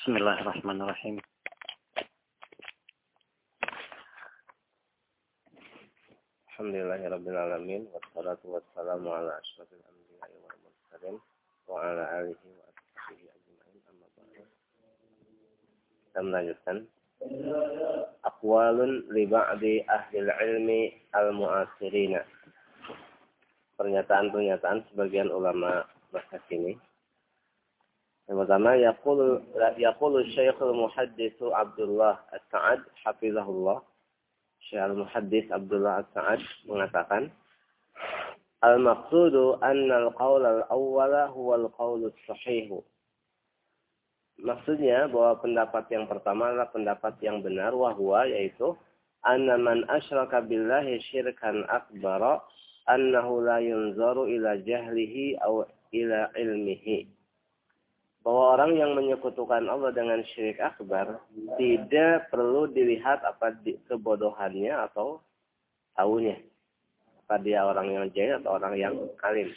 Bismillahirrahmanirrahim. Alhamdulillahirabbil alamin wassalatu wassalamu ala asyrofil anbiya'i wal mursalin wa ala alihi wa ashabihi ajma'in amma ba'du. Kita melanjutkan aqwalun li ba'di ahli ilmi al-mu'asirina. Pernyataan-pernyataan sebagian ulama masa kini. Yang pertama, yaqulu Syekhul Muhaddits Abdullah As-Sa'ad hafizahullah. Syekh al-Muhaddits Abdullah As-Sa'ad mengatakan, al-maqsudu anna al-qawl al-awwala huwa al-qawl as-sahih. Maksudnya bahwa pendapat yang pertama adalah pendapat yang benar, wahwa yaitu anna man asyraka billahi syirkan akbara annahu la yunzaru ila jahlihi aw ila ilmihi. Bahwa orang yang menyekutukan Allah dengan syirik akbar tidak perlu dilihat apa kebodohannya atau tahunya. Apa dia orang yang jahil atau orang yang alim.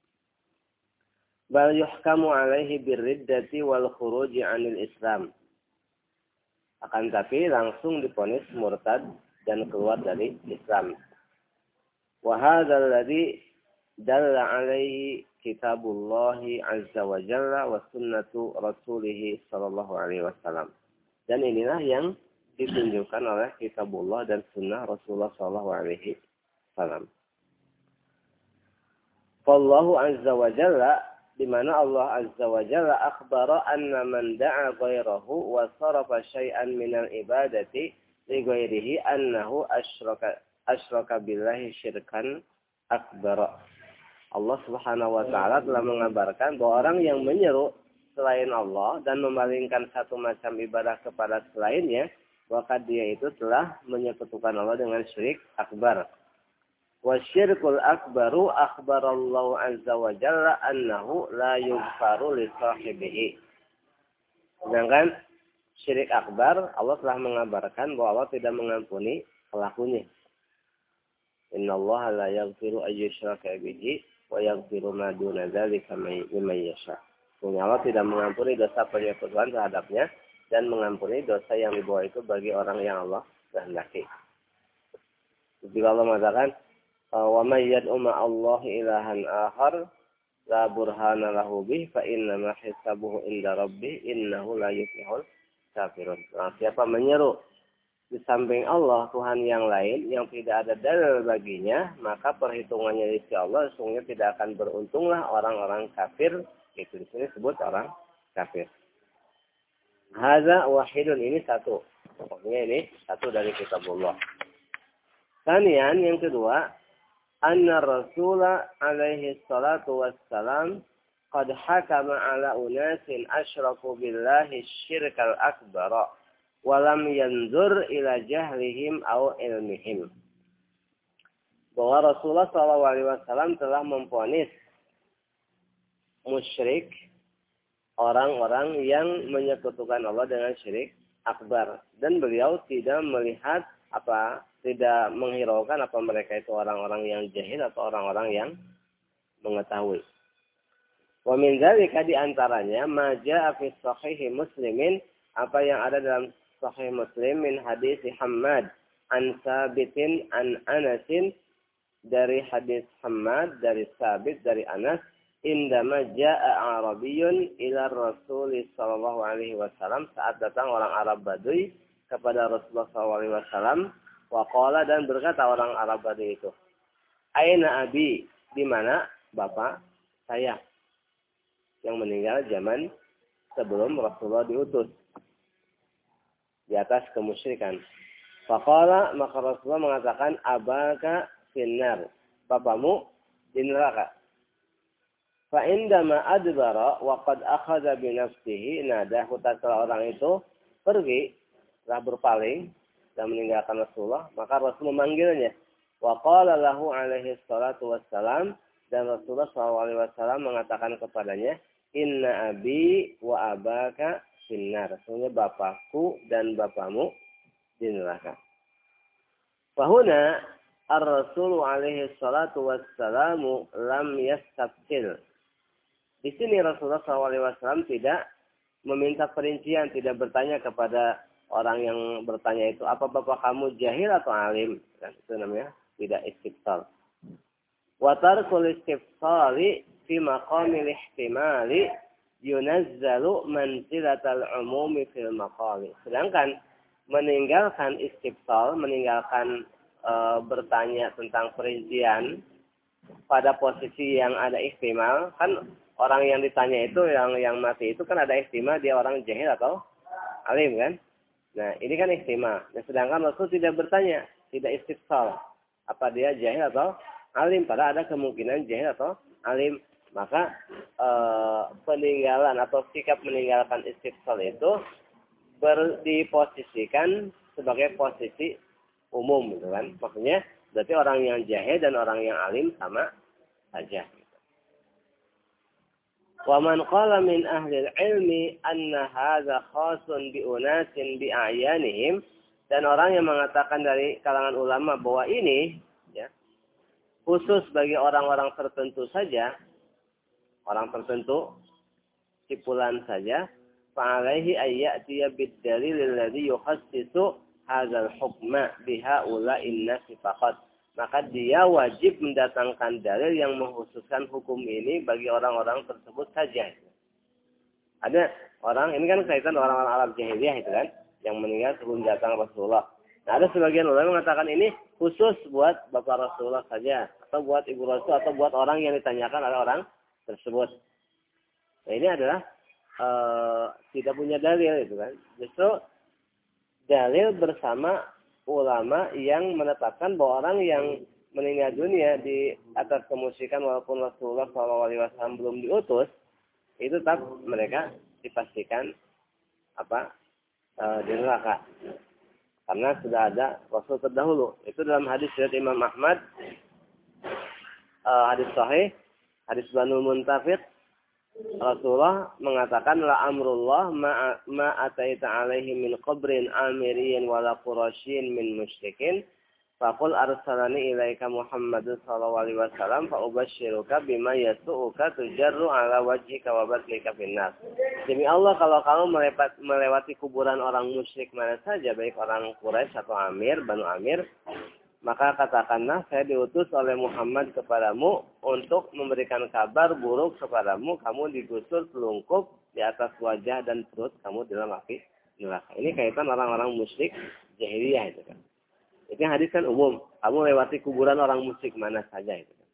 Bal yuhkamu alaihi birriddati wal khuruji anil Islam. Akan tapi langsung diponis murtad dan keluar dari Islam. Wa hadzal ladzi dalla alaihi Kitabullahi azza wa jalla wa sunnatu rasulih sallallahu alaihi wasallam. Dan inilah yang ditunjukkan oleh kitabullah dan sunnah Rasulullah sallallahu alaihi wasallam. Fallahu azza wa jalla, di mana Allah azza wa jalla akhbara anna man da'a ghairahu wa sarafa syai'an minal ibadati li ghairihi annahu asyraka billahi syirkan akbar. Allah Subhanahu wa taala telah mengabarkan bahwa orang yang menyeru selain Allah dan memalingkan satu macam ibadah kepada selainnya, maka dia itu telah menyekutukan Allah dengan syirik akbar. Wa syirkul akbaru akhbarallahu azza wa jalla annahu la yughfaru li sahibihi. Sedangkan syirik akbar Allah telah mengabarkan bahwa Allah tidak mengampuni pelakunya. Innallaha la yaghfiru ayyushraka bihi wa yaghfiru ma duna dzalika liman yasha. Allah tidak mengampuni dosa penyekutuan terhadapnya dan mengampuni dosa yang dibawa itu bagi orang yang Allah kehendaki. Jika Allah mengatakan, "Wa may yad'u ma'allahi ilahan akhar la burhana lahu bih fa inna ma hisabuhu inda rabbih innahu la yuflihul kafirun." Nah, siapa menyeru di samping Allah Tuhan yang lain yang tidak ada dalil baginya, maka perhitungannya di sisi Allah sesungguhnya tidak akan beruntunglah orang-orang kafir. Itu di sini disebut orang kafir. Hadza wahidun, ini satu. Pokoknya ini satu dari kitabullah. Kemudian yang kedua, anna Rasulullah alaihi salatu wassalam qad hakama ala unasin asyraku billahi syirkal akbara walam yanzur ila jahlihim aw ilmihim. Bahwa Rasulullah SAW telah memvonis musyrik orang-orang yang menyekutukan Allah dengan syirik akbar, dan beliau tidak melihat tidak menghiraukan apa mereka itu orang-orang yang jahil atau orang-orang yang mengetahui. Wa min dzalika, di antaranya ma jaa fi sahih Muslimin, apa yang ada dalam Sahih Muslim min hadis Hammad an Sabitin an Anasin, dari hadis Hammad dari Sabit dari Anas, indama jaa Arabiyyun ila Rasul sallallahu alaihi wasallam, saat datang orang Arab Badui kepada Rasulullah sallallahu alaihi wasallam, wa qala, dan berkata orang Arab Badui itu, aina abi, di mana bapak saya yang meninggal zaman sebelum Rasulullah diutus di atas kemusyrikan. Faqala, maka Rasulullah mengatakan, abaka finnar, bapamu di neraka. Fa indama adbara wa qad akhadha bi nafsihi, nadahu, tatkala orang itu pergi, telah berpaling dan meninggalkan Rasulullah, maka Rasul memanggilnya. Wa qala lahu alaihi salatu wassalam, dan Rasulullah SAW mengatakan kepadanya, inna abi wa abaka finnar, sesungguhnya bapakku dan bapamu di neraka. Fahuna ar-Rasul alaihi salatu wassalamu lam yastabtil. Di sini Rasulullah SAW tidak meminta perincian, tidak bertanya kepada orang yang bertanya itu, apa bapak kamu jahil atau alim? Kan, itu namanya tidak istifsal. Wa tarkul istifsali fi maqamil ihtimali yunazzalu manzilatal umumi fil maqali. Sedangkan meninggalkan istifsal, meninggalkan bertanya tentang perincian pada posisi yang ada ihtimal, kan orang yang ditanya itu yang mati itu kan ada ihtimal dia orang jahil atau alim kan? Nah, ini kan ihtimal. Nah, sedangkan Rasul tidak bertanya, tidak istifsal. Apa dia jahil atau alim? Padahal ada kemungkinan jahil atau alim. Maka peninggalan atau sikap meninggalkan istifsal itu diposisikan sebagai posisi umum, gitu kan? Maksudnya berarti orang yang jahil dan orang yang alim sama saja. Wa man qala min ahli ilmi anna hadza khasun bi unasin bi a'yanihim, dan orang yang mengatakan dari kalangan ulama bahwa ini ya khusus bagi orang-orang tertentu saja, orang tertentu sipulan saja, fa alaihi ayyatiya bid dalil alladhi yukhassisu hadzal hukma biha ula'in nasi faqat. Maka dia wajib mendatangkan dalil yang mengkhususkan hukum ini bagi orang-orang tersebut saja. Ada orang, ini kan kaitan orang-orang Arab jahiliyah itu kan, yang meninggal sebelum datang Rasulullah. Nah, ada sebagian ulama mengatakan ini khusus buat bapak Rasulullah saja, atau buat ibu Rasul, atau buat orang yang ditanyakan oleh orang tersebut. Nah, ini adalah tidak punya dalil itu kan. Justru dalil bersama ulama yang menetapkan bahwa orang yang meninggal dunia di atas kemusyrikan walaupun Rasulullah SAW belum diutus, itu tetap mereka dipastikan di neraka. Karena sudah ada Rasul terdahulu. Itu dalam hadis riwayat Imam Ahmad, hadis sahih, hadis Banul Muntafiq, Rasulullah mengatakan la amrullah ma ataita alaihi min qabrin amiriyin wala qurasyin min musyrikin faqul arsalani ilaika Muhammadun sallallahu alaihi wasallam fa ubasyiruka bima yasuuka tujarru ala wajhika wa batlika finnas. Demi Allah, kalau kamu melewati kuburan orang musyrik mana saja, baik orang Quraisy atau Amir, Banu Amir, maka katakanlah saya diutus oleh Muhammad kepadamu untuk memberikan kabar buruk kepadamu, kamu digusur telungkup di atas wajah dan perut kamu dalam api neraka. Ini kaitan orang-orang musyrik jahiliyah itu kan. Itu hadis kan umum. Kamu lewati kuburan orang musyrik mana saja itu kan.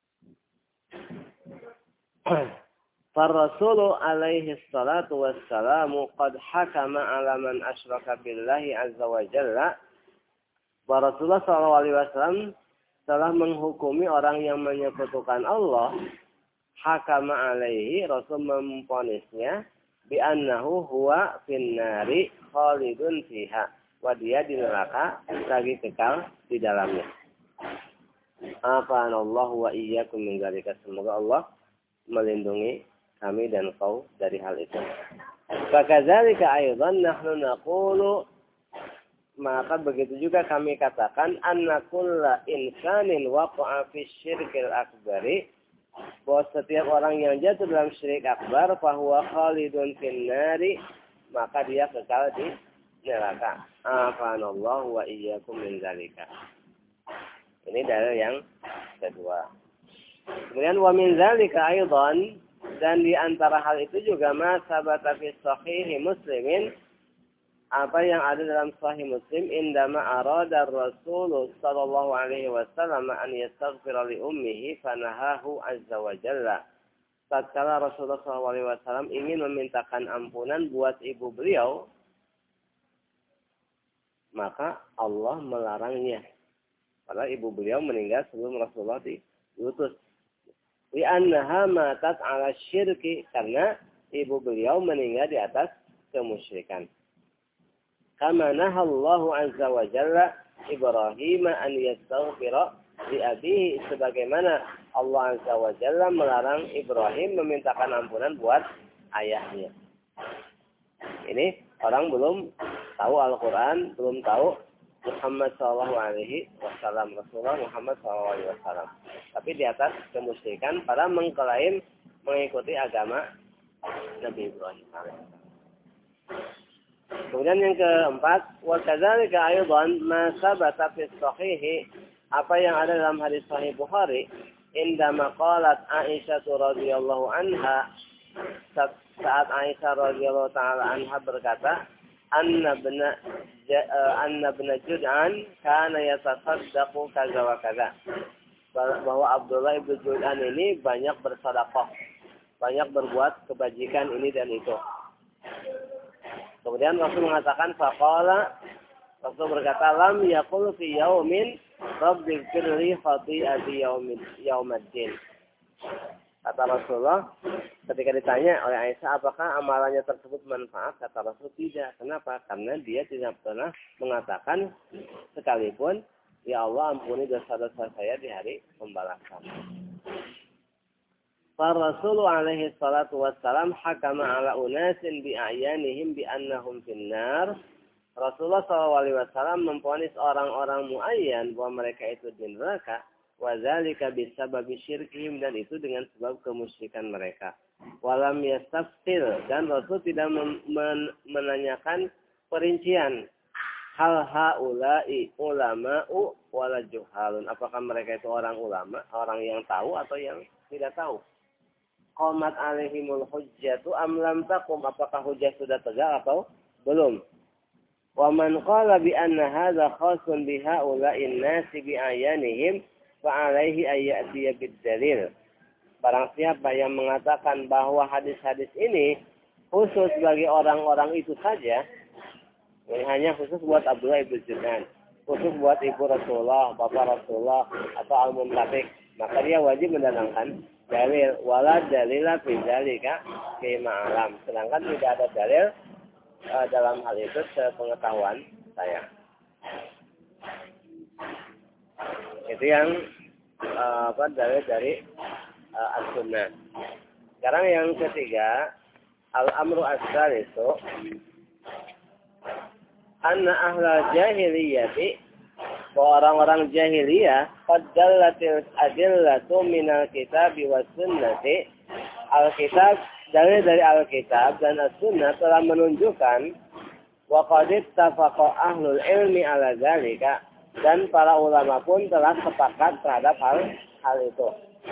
Farrasulu alaihi salatu wassalamu qad hakama ala man asyraka billahi azza wa jalla. Rasulullah SAW telah menghukumi orang yang menyekutukan Allah, hakama alaihi, Rasul memponisnya bi annahu huwa finnari khalidun fiha, wa dia di neraka lagi kekal di dalamnya. Afanallahu wa iyyakum min dzalika. Semoga Allah melindungi kami dan kau dari hal itu. Fakadzalika aidan nahnu naqulu, maka begitu juga kami katakan anna kulla insanin waqa'a fi syirkil akbari, bahwa setiap orang yang jatuh dalam syirik akbar fahuwa khalidun finnari, maka dia kekal di neraka. Afanallahu wa iyyakum min dzalika. Ini dalil yang kedua. Kemudian wa min dzalika aidan, dan di antara hal itu juga ma sabata fi sahih Muslimin, apa yang ada dalam Sahih Muslim, indama arada Rasul sallallahu alaihi wasallam an yastaghfira li ummihi fanahahu azza wa jalla. Tatkala Rasulullah sallallahu alaihi wasallam ingin memintakan ampunan buat ibu beliau, maka Allah melarangnya. Padahal ibu beliau meninggal sebelum Rasulullah diutus. Li annaha matat ala syirki, karena ibu beliau meninggal di atas kemusyrikan. Kama nahallahu azza wa jalla Ibrahim an yastaghfira li abihi, sebagaimana Allah azza wa jalla melarang Ibrahim memintakan ampunan buat ayahnya. Ini orang belum tahu Al-Quran, belum tahu Muhammad sallallahu alaihi wasallam, Rasulullah Muhammad sallallahu alaihi wasallam. Tapi di atas kemusyrikan para mengklaim mengikuti agama Nabi Ibrahim. Kemudian yang keempat, wa kadzalika aidan ma sabata fi sahih, apa yang ada dalam hadis sahih Bukhari, indama qalat Aisyah radhiyallahu anha, saat Aisyah radhiyallahu taala anha berkata, anna ibn Jud'an kana yatasaddaqu kaza wa kaza. Bahwa Abdullah ibn Jud'an ini banyak bersedekah, banyak berbuat kebajikan ini dan itu. Kemudian Rasul mengatakan faqala, Rasul berkata lam yaqul fi yaumin rabbi firli khati'ati yaumiddin. Kata Rasulullah ketika ditanya oleh Aisyah apakah amalannya tersebut manfaat, kata Rasul tidak. Kenapa? Karena dia tidak pernah mengatakan sekalipun ya Allah ampuni dosa-dosa saya di hari pembalasan. Rasul alaihi salatu wassalam hakama ala unasin bi'ayanihim bi'annahum finnar. Rasulullah SAW memvonis orang-orang muayyan bahwa mereka itu di neraka. Wa dzalika bisababi syirkihim, dan itu dengan sebab kemusyrikan mereka. Walam yastafsil, dan Rasul tidak menanyakan perincian. Hal haula'i ulama'u wala juhalun. Apakah mereka itu orang ulama, orang yang tahu atau yang tidak tahu? Qamat alaihimul hujjatu am lam taqum, apakah hujjah sudah tegak atau belum? Wa man qala bi anna hadza khasun bi haula'in nasi bi ayanihim fa alaihi ayyati bid dalil. Barang siapa yang mengatakan bahwa hadis-hadis ini khusus bagi orang-orang itu saja, ini hanya khusus buat Abdullah ibn Jud'an, khusus buat ibu Rasulullah, bapak Rasulullah atau al-muntafiq, maka dia wajib mendatangkan dalil. Wala dalila fi dzalika fi ma'alam. Sedangkan tidak ada dalil dalam hal itu sepengetahuan saya. Itu yang dalil dari as-sunnah. Sekarang yang ketiga, al-amru as-salisu anna ahla jahiliyati, bahwa orang-orang jahiliyah qad dallatil adillatu minal kitabi was sunnati, Alkitab, dalil dari Alkitab dan as-sunnah telah menunjukkan wa qad ittafaqa ahlul ilmi ala dzalika, dan para ulama pun telah sepakat terhadap hal itu.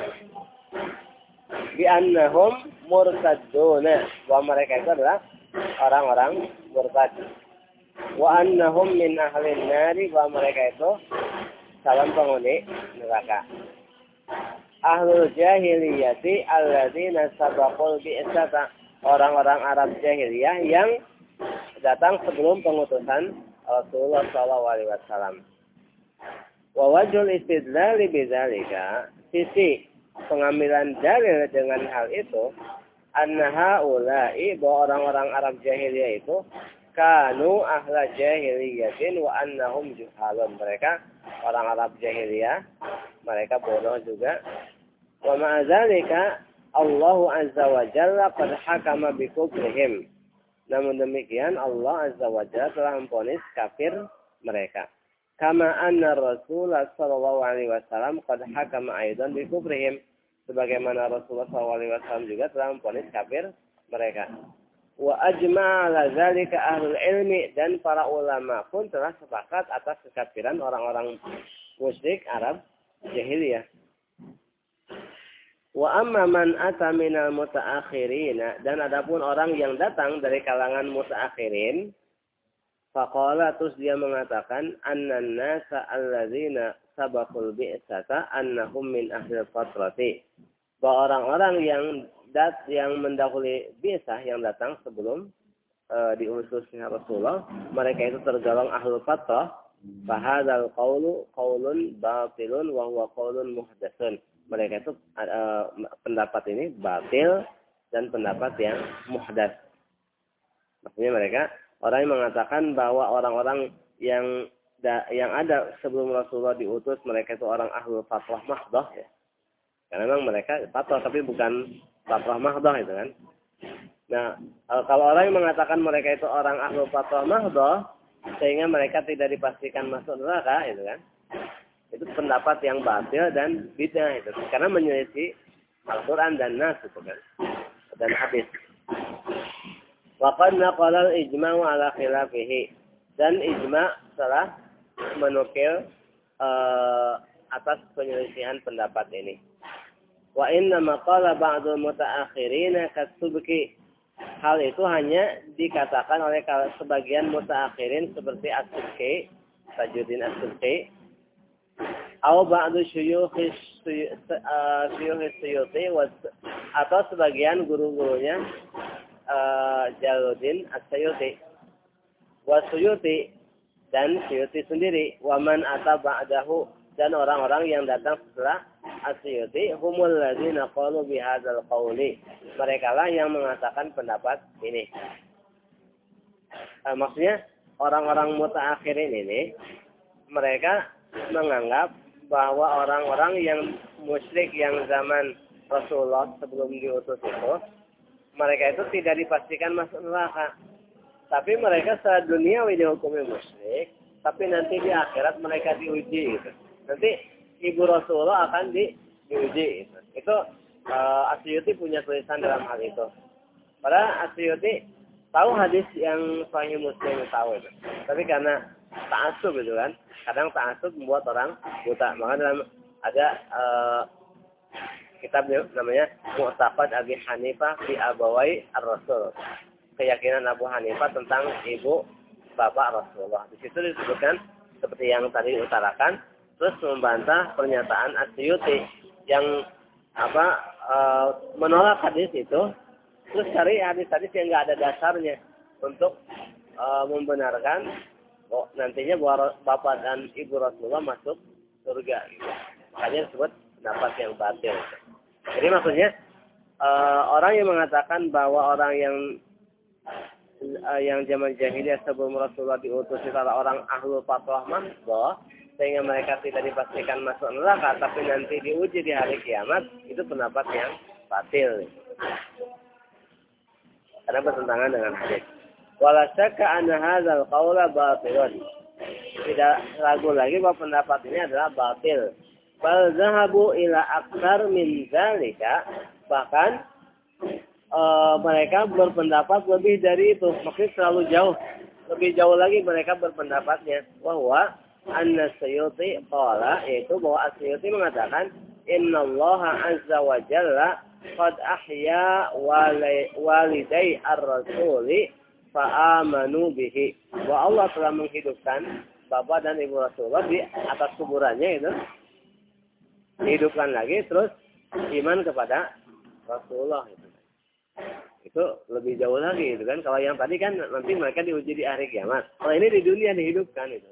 Bi annahum murtadduna, bahwa mereka itu adalah orang-orang murtad. Wa annahum min ahlin nari, bahwa mereka itu calon penghuni neraka. Ahlul jahiliyati alladzina sabaqul bi'sata, orang-orang Arab jahiliyah yang datang sebelum pengutusan Rasulullah SAW. Wa wajhul istidlal bidzalika, sisi pengambilan dalil dengan hal itu, anna haula'i, bahwa orang-orang Arab jahiliyah itu kanu ahla jahiliyatin wa annahum juhalun, mereka orang Arab jahiliyah, mereka bodoh juga. Wa ma'adzalika Allah azza wa jalla qad hakama bi kufrihim, namun demikian Allah azza wa jalla telah memvonis kafir mereka. Kama anna Rasulullah sallallahu alaihi wasallam qad hakama aidan bi kufrihim, sebagaimana Rasulullah sallallahu alaihi wasallam juga telah memvonis kafir mereka. Wa ajma'a ala dzalika ahlul ilmi, dan para ulama pun telah sepakat atas kekafiran orang-orang musyrik Arab jahiliyah. Wa amma man ata minal mutaakhirin, dan adapun orang yang datang dari kalangan mutaakhirin, faqala, terus dia mengatakan, annan nasa alladzina sabaqul bi'sata annahum min ahlil fatrati, bahwa orang-orang yang mendahului bi'sah, yang datang sebelum diutusnya Rasulullah, mereka itu tergolong ahlul fatrah. Fahadzal qawlu qawlun batilun wa huwa qawlun muhdatsun, mereka itu pendapat ini batil dan pendapat yang muhdats. Maksudnya mereka orang yang mengatakan bahwa orang-orang yang ada sebelum Rasulullah diutus, mereka itu orang ahlul fatrah mahdah, ya. Karena memang mereka fatrah tapi bukan fatrah mahdah itu kan. Nah, kalau orang yang mengatakan mereka itu orang ahlul fatrah mahdah sehingga mereka tidak dipastikan masuk neraka, itu kan. Itu pendapat yang batil dan bid'ah itu. Karena menyelisih Al-Qur'an dan Nas itu kan. Dan hadis. Wa qad naqala al-ijma'u ala khilafihi. Dan ijma' telah menukil atas penyelisihan pendapat ini. Wa inna maqala ba'dul mutaakhirina kasubki. Hal itu hanya dikatakan oleh sebagian mutaakhirin seperti As-Subki, Tajuddin As-Subki, atau ba'du syuyukh Suyuti atau sebagian guru-gurunya Jalaluddin As-Suyuti. Wa Suyuti dan Suyuti sendiri, wa man ata ba'dahu dan orang-orang yang datang setelah As-Suyuti humul ladzina qalu bihadzal qawli. Merekalah yang mengatakan pendapat ini. Maksudnya orang-orang mutaakhirin ini mereka menganggap bahwa orang-orang yang musyrik yang zaman Rasulullah sebelum diutus itu mereka itu tidak dipastikan masuk neraka. Tapi mereka secara duniawi dihukumi musyrik, tapi nanti di akhirat mereka diuji gitu. Nanti ibu Rasulullah akan diuji. Itu Asyuti punya tulisan dalam hal itu. Padahal Asyuti tahu hadis yang Sahih Muslim tahu itu. Tapi karena ta'assub itu kan, kadang ta'assub membuat orang buta. Maka dalam ada kitab namanya Mu'taqad Abi Hanifah fi Abawai Ar-Rasul. Keyakinan Abu Hanifah tentang ibu bapak Rasulullah. Di situ disebutkan seperti yang tadi utarakan. Terus membantah pernyataan Asyuti yang menolak hadis itu, terus cari hadis-hadis yang nggak ada dasarnya untuk membenarkan nantinya bahwa bapak dan ibu Rasulullah masuk surga. Gitu. Makanya disebut pendapat yang batil. Jadi maksudnya orang yang mengatakan bahwa orang yang zaman jahiliyah sebelum Rasulullah diutus itu adalah orang ahlul fatwah mandhah, sehingga mereka tidak dipastikan masuk neraka, tapi nanti diuji di hari kiamat, itu pendapat yang batil. Karena bertentangan dengan hadis. Wala syakka anna hadzal qaula batilun. Tidak ragu lagi bahwa pendapat ini adalah batil. Bal zahabu ila aktsar min dzalika. Bahkan mereka berpendapat lebih dari itu. Maksudnya terlalu jauh. Lebih jauh lagi mereka berpendapatnya. Bahwa Anna Suyuti qala, yaitu bahwa As-Suyuti mengatakan innallaha azza wa jalla qad ahya walidai ar-rasuli fa'amanu bihi. Bahwa Allah telah menghidupkan bapak dan ibu Rasulullah di atas kuburannya itu. Dihidupkan lagi terus iman kepada Rasulullah itu. Itu lebih jauh lagi itu kan. Kalau yang tadi kan nanti mereka diuji di hari kiamat. Kalau ini di dunia dihidupkan itu.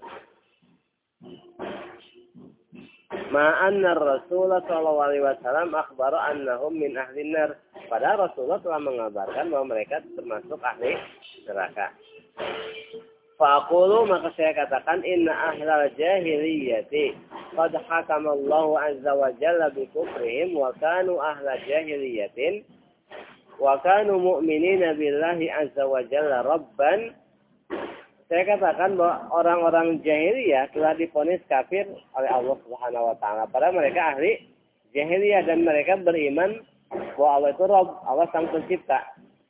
Ma'anna Rasulullah sallallahu alaihi wasallam akhbara annahum min ahli nar. Padahal Rasulullah telah mengabarkan bahwa mereka termasuk ahli neraka. Fa'aqulu, maka saya katakan inna ahlal jahiliyati qad hakama Allah azza wa jalla bi kufrihim wa kanu ahla jahiliyatin wa kanu mu'minina billahi azza wa jalla rabban. Saya katakan bahwa orang-orang jahiliyah telah divonis kafir oleh Allah Subhanahu wa taala. Padahal mereka ahli jahiliyah dan mereka beriman bahwa Allah itu Rabb, Allah sang pencipta.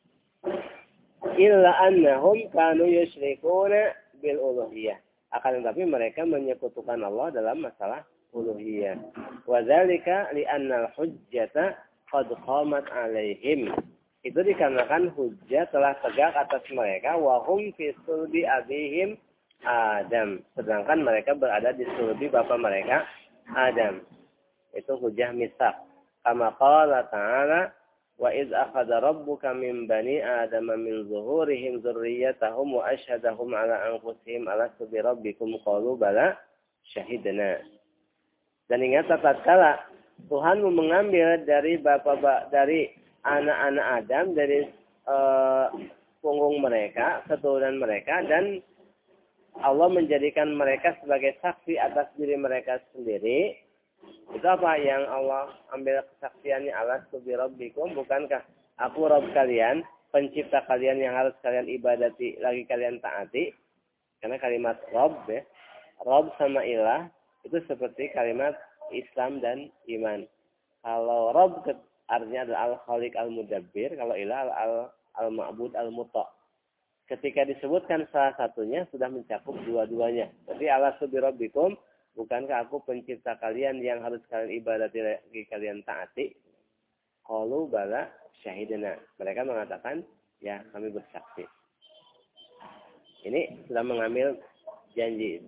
Illa annahum kanu yusyrikuna bil uluhiyah. Akan tetapi mereka menyekutukan Allah dalam masalah uluhiyah. Wa dzalika li anna al-hujjata qad qamat alaihim. Itu dikarenakan hujjah telah tegak atas mereka wahum fi sulbi abihim Adam, sedangkan mereka berada di sulbi bapak mereka Adam. Itu hujjah mitsaq. Kama qala ta'ala wa idz akhadha rabbuka min bani adama min zuhurihim dzurriyyatahum wa asyhadahum ala anfusihim alastu bi rabbikum qalu bala syahidna. Dan ingat tatkala Tuhan mengambil dari dari anak-anak Adam dari punggung mereka, keturunan mereka, dan Allah menjadikan mereka sebagai saksi atas diri mereka sendiri. Itu apa yang Allah ambil kesaksiannya? Alastu bi rabbikum, bukankah aku Rabb kalian, pencipta kalian yang harus kalian ibadati, lagi kalian taati? Karena kalimat Rabb, ya, Rabb sama ilah itu seperti kalimat Islam dan iman. Kalau Rabb artinya adalah al-khaliq al-mudabbir, kalau ilah al-ma'bud al-muta'. ketika disebutkan salah satunya sudah mencakup dua-duanya. Tapi alastu birabbikum, bukankah aku pencipta kalian yang harus kalian ibadati lagi kalian taati? Qalu bala syahidina. Mereka mengatakan, ya kami bersaksi. Ini sudah mengambil janji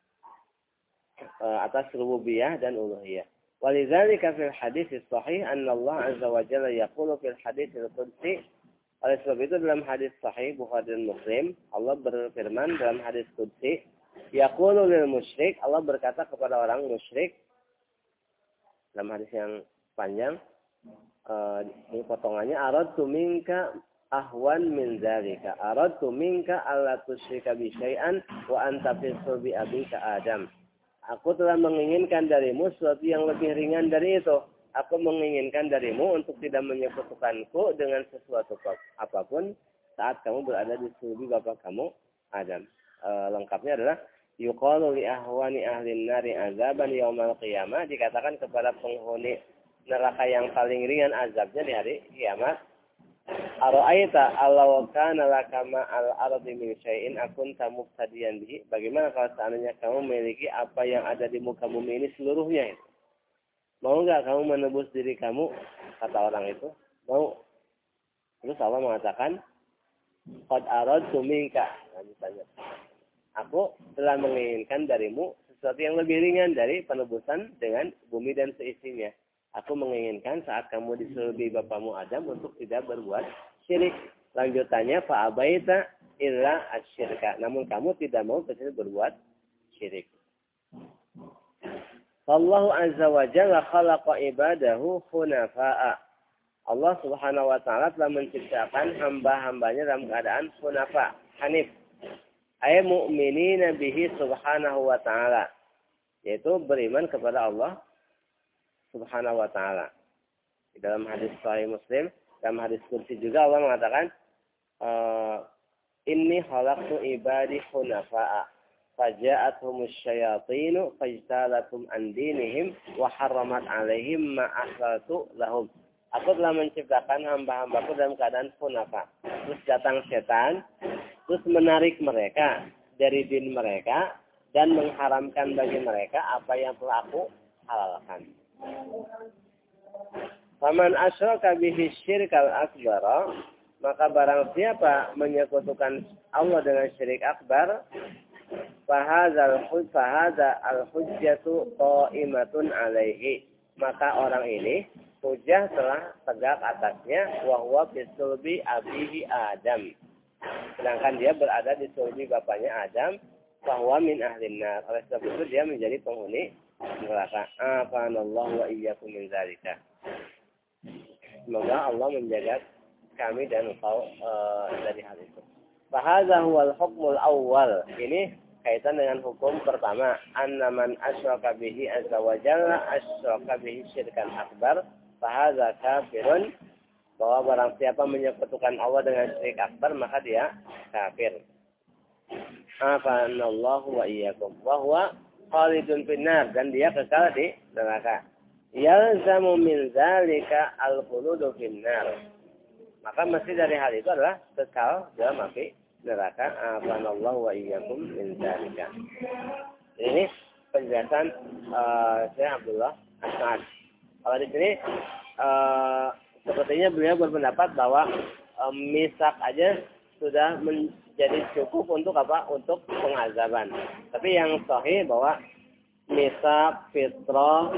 atas rububiyah dan uluhiyah. Walidzalika fil hadits sahih anna Allah azza wa jalla yaqulu fil hadits al-qudsi. Oleh sebab itu dalam hadis sahih Bukhari dan Muslim, Allah berfirman dalam hadis qudsi, yaqulu lil musyrik, Allah berkata kepada orang musyrik dalam hadis yang panjang, ini potongannya, aradtu minka ahwan min dzalika, aradtu minka alla tusyrika bi syai'an wa anta fi sulbi abika Adam. Aku telah menginginkan darimu sesuatu yang lebih ringan dari itu. Aku menginginkan darimu untuk tidak menyekutukanku dengan sesuatu apapun saat kamu berada di sulbi bapak kamu Adam. Lengkapnya adalah yuqalu li ahwani ahlin nari azaban yaumal qiyamah, dikatakan kepada penghuni neraka yang paling ringan azabnya di hari kiamat, ara'aita allaw kana laka ma'al ardi min syai'in akunta mubtadiyan bihi, bagaimana kalau seandainya kamu memiliki apa yang ada di muka bumi ini seluruhnya itu, mau enggak kamu menebus diri kamu? Kata orang itu, mau. Terus Allah mengatakan, qad aradtu minka, misalnya, aku telah menginginkan darimu sesuatu yang lebih ringan dari penebusan dengan bumi dan seisinya. Aku menginginkan saat kamu diselubi bapamu Adam untuk tidak berbuat syirik. Lanjutannya, fa'abaita illa asyirka. Namun kamu tidak mau kecuali berbuat syirik. Allah azza wa jalla khalaqa ibadahu hunafa'a. Allah subhanahu wa ta'ala telah menciptakan hamba-hambanya dalam keadaan hunafa, hanif. Ay mu'minina bihi subhanahu wa ta'ala. Yaitu beriman kepada Allah subhanahu wa ta'ala. Di dalam hadis Sahih Muslim, dalam hadis qudsi juga Allah mengatakan, inni khalaqtu ibadi hunafa'a faja'atuhumus syayatinu fajtalatum an dinihim wa harramat alaihim ma ahlaltu lahum. Aku telah menciptakan hamba-hambaku dalam keadaan hunafa. Terus datang setan, terus menarik mereka dari din mereka dan mengharamkan bagi mereka apa yang telah aku halalkan. Faman asyraka bihi syirkal akbar, maka barang siapa menyekutukan Allah dengan syirik akbar, fahadza al-hujjatu qa'imatun alaihi, maka orang ini hujjah telah tegak atasnya, wa huwa fi sulbi abihi Adam, sedangkan dia berada di sulbi bapaknya Adam, bahwa min ahlin nar, oleh sebab itu dia menjadi penghuni neraka. Afanallahu wa iyyakum min dzalika. Semoga Allah menjaga kami dan engkau dari hal itu. Fahadza huwal hukmul awwal. Ini kaitan dengan hukum pertama, anna man asyraka bihi azza wa jalla asyraka bihi syirkan akbar, fahadza kafirun, bahwa barang siapa menyekutukan Allah dengan syirik akbar maka dia kafir. Afanallahu wa iyyakum. Wa huwa khalidun finnar, dan dia kekal di neraka. Yalzamu min zalika al-khuludu finnar, maka mesti dari hal itu adalah kekal dalam api neraka. Afanallahu wa iyyakum min zalika. Ini penjelasan Syekh Abdullah As-Sa'ad. Kalau di sini sepertinya beliau berpendapat bahwa misak aja sudah menjadi cukup untuk apa? Untuk pengazaban. Tapi yang sahih bahwa misak, fitrah,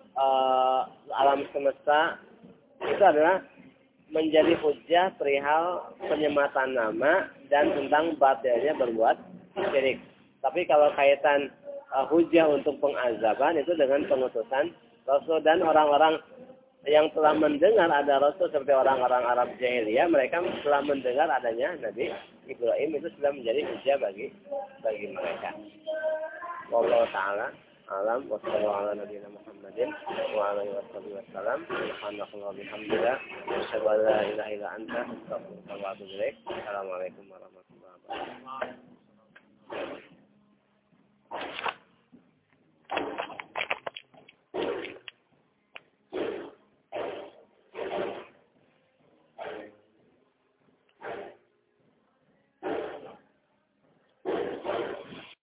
alam semesta itu adalah menjadi hujjah perihal penyematan nama dan tentang batilnya berbuat syirik. Tapi kalau kaitan hujjah untuk pengazaban itu dengan pengutusan Rasul dan orang-orang yang telah mendengar ada Rasul seperti orang-orang Arab jahiliyah, mereka telah mendengar adanya Nabi Ibrahim, itu sudah menjadi hujjah bagi mereka. Wallahu ta'ala alam wa sallallahu ala nabiyina Muhammadin wa ala alihi wasallam. Subhanallahi wa bihamdihi asyhadu an la ilaha illa anta astaghfiruka wa atubu ilaik. Assalamualaikum warahmatullahi wabarakatuh.